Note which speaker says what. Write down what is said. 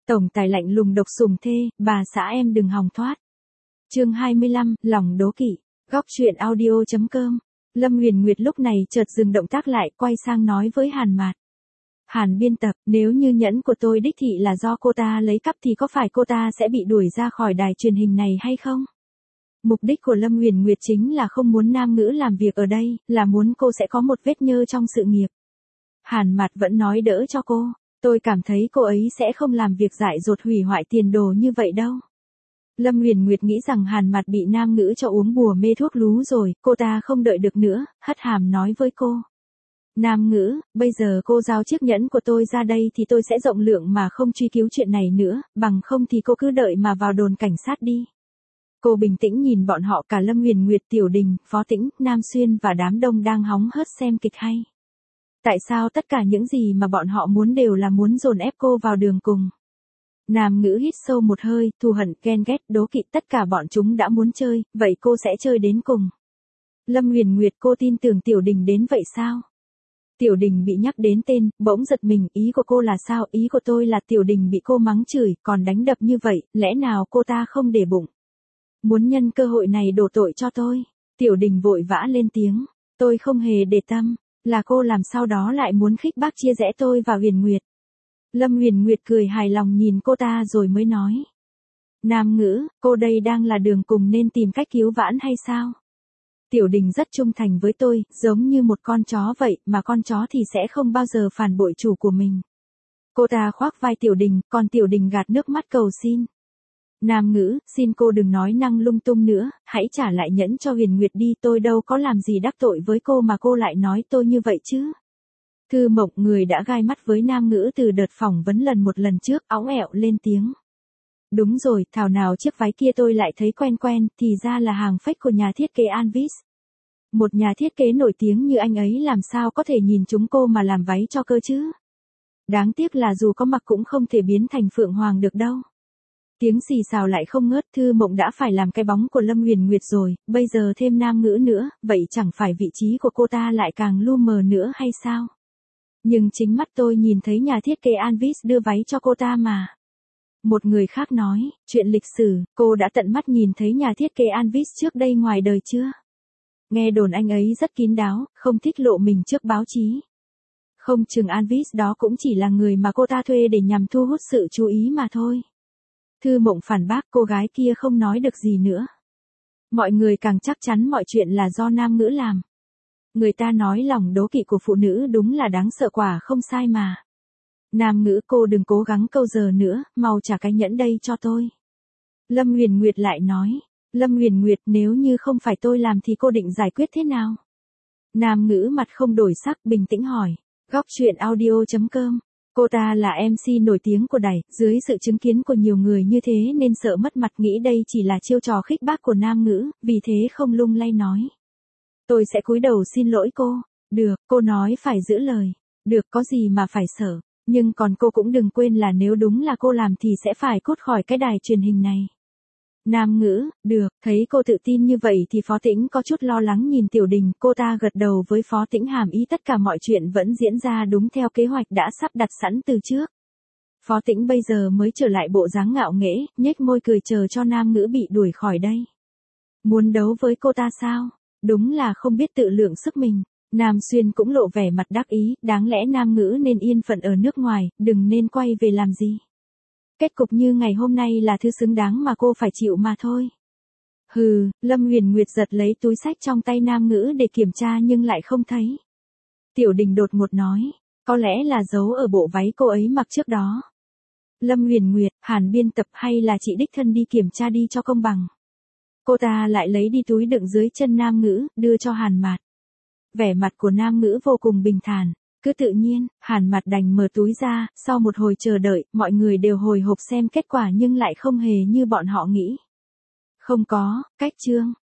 Speaker 1: Tổng tài lạnh lùng độc sủng thê, bà xã em đừng hòng thoát. Chương 25, lòng đố kỵ. Góc truyện audio.com. Lâm Huyền Nguyệt lúc này chợt dừng động tác lại, quay sang nói với Hàn Mạt. Hàn biên tập, nếu như nhẫn của tôi đích thị là do cô ta lấy cắp thì có phải cô ta sẽ bị đuổi ra khỏi đài truyền hình này hay không? Mục đích của Lâm Huyền Nguyệt chính là không muốn nam ngữ làm việc ở đây, là muốn cô sẽ có một vết nhơ trong sự nghiệp. Hàn Mạt vẫn nói đỡ cho cô. Tôi cảm thấy cô ấy sẽ không làm việc dại dột hủy hoại tiền đồ như vậy đâu. Lâm Huyền Nguyệt nghĩ rằng Hàn Mạt bị nam ngữ cho uống bùa mê thuốc lú rồi, cô ta không đợi được nữa, hất hàm nói với cô. Nam ngữ, bây giờ cô giao chiếc nhẫn của tôi ra đây thì tôi sẽ rộng lượng mà không truy cứu chuyện này nữa, bằng không thì cô cứ đợi mà vào đồn cảnh sát đi. Cô bình tĩnh nhìn bọn họ cả Lâm Huyền Nguyệt, Tiểu Đình, Phó Tĩnh, Nam Xuyên và đám đông đang hóng hớt xem kịch hay. Tại sao tất cả những gì mà bọn họ muốn đều là muốn dồn ép cô vào đường cùng? Nam ngữ hít sâu một hơi, thù hận, ghen ghét, đố kỵ, tất cả bọn chúng đã muốn chơi, vậy cô sẽ chơi đến cùng. Lâm Huyền Nguyệt, cô tin tưởng Tiểu Đình đến vậy sao? Tiểu Đình bị nhắc đến tên, bỗng giật mình, ý của cô là sao? Ý của tôi là Tiểu Đình bị cô mắng chửi, còn đánh đập như vậy, lẽ nào cô ta không để bụng? Muốn nhân cơ hội này đổ tội cho tôi. Tiểu Đình vội vã lên tiếng, tôi không hề để tâm. Là cô làm sao đó lại muốn khích bác chia rẽ tôi và Huyền Nguyệt. Lâm Huyền Nguyệt cười hài lòng nhìn cô ta rồi mới nói. Nam ngữ, cô đây đang là đường cùng nên tìm cách cứu vãn hay sao? Tiểu Đình rất trung thành với tôi, giống như một con chó vậy, mà con chó thì sẽ không bao giờ phản bội chủ của mình. Cô ta khoác vai Tiểu Đình, còn Tiểu Đình gạt nước mắt cầu xin. Nam ngữ, xin cô đừng nói năng lung tung nữa, hãy trả lại nhẫn cho Huyền Nguyệt đi, tôi đâu có làm gì đắc tội với cô mà cô lại nói tôi như vậy chứ. Thư Mộng, người đã gai mắt với Nam ngữ từ đợt phỏng vấn một lần trước, óng ẹo lên tiếng. Đúng rồi, thảo nào chiếc váy kia tôi lại thấy quen quen, thì ra là hàng fake của nhà thiết kế Anvis. Một nhà thiết kế nổi tiếng như anh ấy làm sao có thể nhìn chúng cô mà làm váy cho cơ chứ. Đáng tiếc là dù có mặc cũng không thể biến thành Phượng Hoàng được đâu. Tiếng xì xào lại không ngớt, Thư Mộng đã phải làm cái bóng của Lâm Huyền Nguyệt rồi, bây giờ thêm Nam ngữ nữa, vậy chẳng phải vị trí của cô ta lại càng lu mờ nữa hay sao? Nhưng chính mắt tôi nhìn thấy nhà thiết kế Anvis đưa váy cho cô ta mà. Một người khác nói, chuyện lịch sử, cô đã tận mắt nhìn thấy nhà thiết kế Anvis trước đây ngoài đời chưa? Nghe đồn anh ấy rất kín đáo, không thích lộ mình trước báo chí. Không chừng Anvis đó cũng chỉ là người mà cô ta thuê để nhằm thu hút sự chú ý mà thôi. Thư Mộng phản bác, cô gái kia không nói được gì nữa. Mọi người càng chắc chắn mọi chuyện là do Nam ngữ làm. Người ta nói lòng đố kỵ của phụ nữ đúng là đáng sợ, quả không sai mà. Nam ngữ, cô đừng cố gắng câu giờ nữa, mau trả cái nhẫn đây cho tôi. Lâm Huyền Nguyệt lại nói. Lâm Huyền Nguyệt, nếu như không phải tôi làm thì cô định giải quyết thế nào? Nam ngữ mặt không đổi sắc, bình tĩnh hỏi. Góc truyện audio.com. Cô ta là MC nổi tiếng của đài, dưới sự chứng kiến của nhiều người như thế nên sợ mất mặt, nghĩ đây chỉ là chiêu trò khích bác của Nam ngữ, vì thế không lung lay nói. Tôi sẽ cúi đầu xin lỗi cô. Được, cô nói phải giữ lời. Được, có gì mà phải sợ. Nhưng còn cô cũng đừng quên là nếu đúng là cô làm thì sẽ phải cút khỏi cái đài truyền hình này. Nam ngữ, được, thấy cô tự tin như vậy thì Phó Tĩnh có chút lo lắng nhìn Tiểu Đình, cô ta gật đầu với Phó Tĩnh, hàm ý tất cả mọi chuyện vẫn diễn ra đúng theo kế hoạch đã sắp đặt sẵn từ trước. Phó Tĩnh bây giờ mới trở lại bộ dáng ngạo nghễ, nhếch môi cười chờ cho Nam ngữ bị đuổi khỏi đây. Muốn đấu với cô ta sao? Đúng là không biết tự lượng sức mình. Nam Xuyên cũng lộ vẻ mặt đắc ý, đáng lẽ Nam ngữ nên yên phận ở nước ngoài, đừng nên quay về làm gì. Kết cục như ngày hôm nay là thứ xứng đáng mà cô phải chịu mà thôi. Hừ, Lâm Huyền Nguyệt giật lấy túi xách trong tay Nam ngữ để kiểm tra nhưng lại không thấy. Tiểu Đình đột ngột nói, có lẽ là giấu ở bộ váy cô ấy mặc trước đó. Lâm Huyền Nguyệt, Hàn biên tập, hay là chị đích thân đi kiểm tra đi cho công bằng. Cô ta lại lấy đi túi đựng dưới chân Nam ngữ, đưa cho Hàn Mạt. Vẻ mặt của Nam ngữ vô cùng bình thản. Cứ tự nhiên, Hàn Mạt đành mở túi ra, sau một hồi chờ đợi, mọi người đều hồi hộp xem kết quả nhưng lại không hề như bọn họ nghĩ. Không có, cách chương.